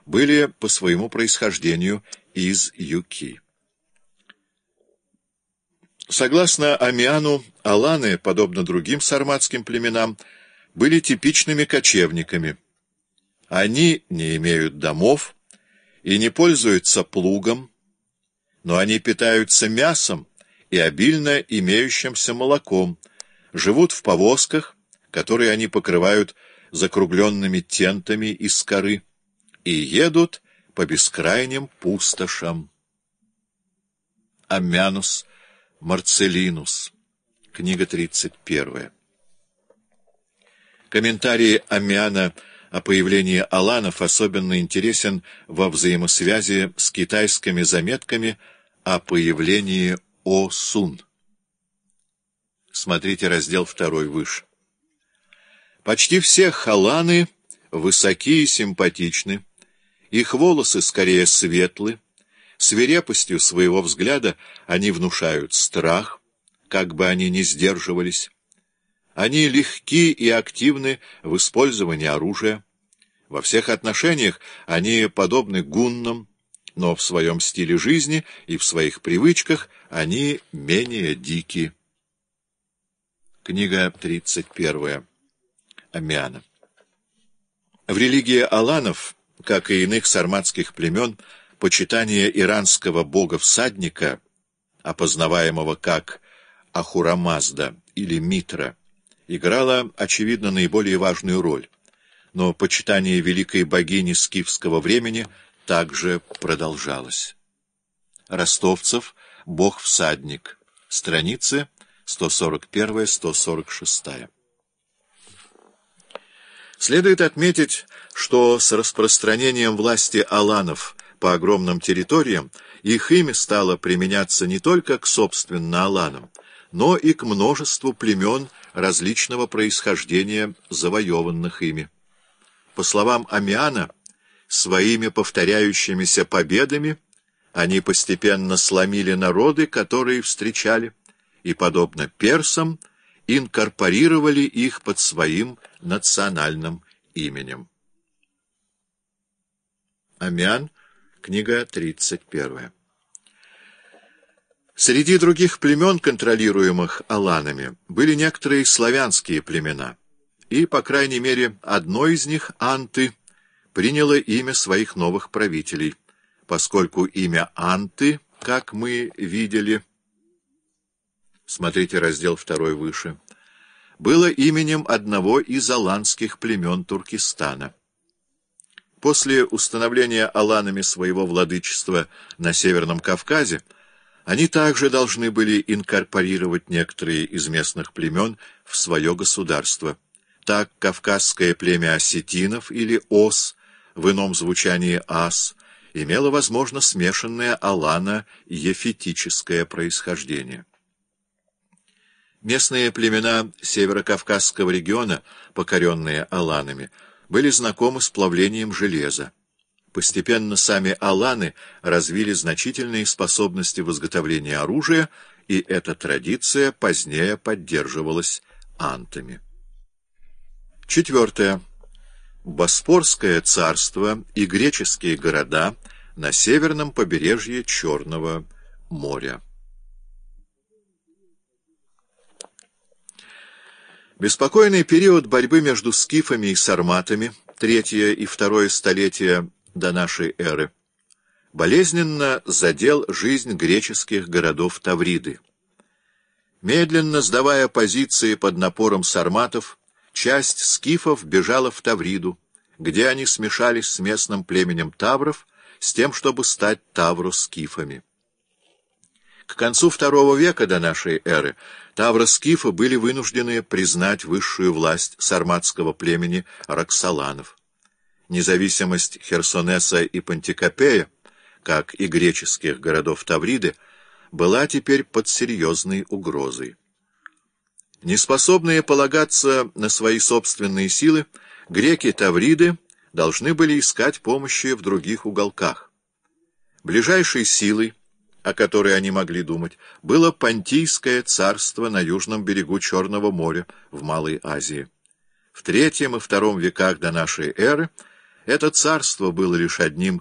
были по своему происхождению из Юки. Согласно Аммиану, аланы, подобно другим сарматским племенам, были типичными кочевниками. Они не имеют домов и не пользуются плугом, но они питаются мясом и обильно имеющимся молоком, живут в повозках, которые они покрывают закругленными тентами из коры, и едут по бескрайним пустошам. Аммианус Марцеллинус, книга 31. Комментарий Аммиана о появлении аланов особенно интересен во взаимосвязи с китайскими заметками о появлении О-Сун. Смотрите раздел 2 выше. Почти все халаны высоки и симпатичны, их волосы скорее светлы, свирепостью своего взгляда они внушают страх, как бы они ни сдерживались. Они легки и активны в использовании оружия. Во всех отношениях они подобны гуннам, но в своем стиле жизни и в своих привычках они менее дики. Книга 31. Аммиана. В религии аланов, как и иных сарматских племен, почитание иранского бога-всадника, опознаваемого как Ахура-Мазда или Митра, играло, очевидно, наиболее важную роль, но почитание великой богини скифского времени также продолжалось. Ростовцев, бог-всадник, страницы 141-146. Следует отметить, что с распространением власти аланов по огромным территориям их имя стало применяться не только к собственно аланам, но и к множеству племен различного происхождения, завоеванных ими. По словам Аммиана, своими повторяющимися победами они постепенно сломили народы, которые встречали, и, подобно персам, инкорпорировали их под своим национальным именем. Аммиан, книга 31. Среди других племен, контролируемых аланами, были некоторые славянские племена, и, по крайней мере, одно из них, Анты, приняло имя своих новых правителей, поскольку имя Анты, как мы видели, смотрите раздел 2 выше, было именем одного из аланских племен Туркестана. После установления аланами своего владычества на Северном Кавказе они также должны были инкорпорировать некоторые из местных племен в свое государство. Так кавказское племя осетинов или ос, в ином звучании ас, имело, возможно, смешанное алано-ефетическое происхождение. Местные племена северокавказского региона, покоренные аланами, были знакомы с плавлением железа. Постепенно сами аланы развили значительные способности в изготовлении оружия, и эта традиция позднее поддерживалась антами. 4. Боспорское царство и греческие города на северном побережье Черного моря. Беспокойный период борьбы между скифами и сарматами, 3 и 2 столетия до нашей эры, болезненно задел жизнь греческих городов Тавриды. Медленно сдавая позиции под напором сарматов, часть скифов бежала в Тавриду, где они смешались с местным племенем тавров с тем, чтобы стать тавро-скифами. К концу II века до нашей эры тавро-скифы были вынуждены признать высшую власть сарматского племени Роксоланов. Независимость Херсонеса и Пантикопея, как и греческих городов Тавриды, была теперь под серьезной угрозой. Неспособные полагаться на свои собственные силы, греки Тавриды должны были искать помощи в других уголках. Ближайшей силой, о которой они могли думать, было Понтийское царство на южном берегу Черного моря в Малой Азии. В III и II веках до нашей эры Это царство было лишь одним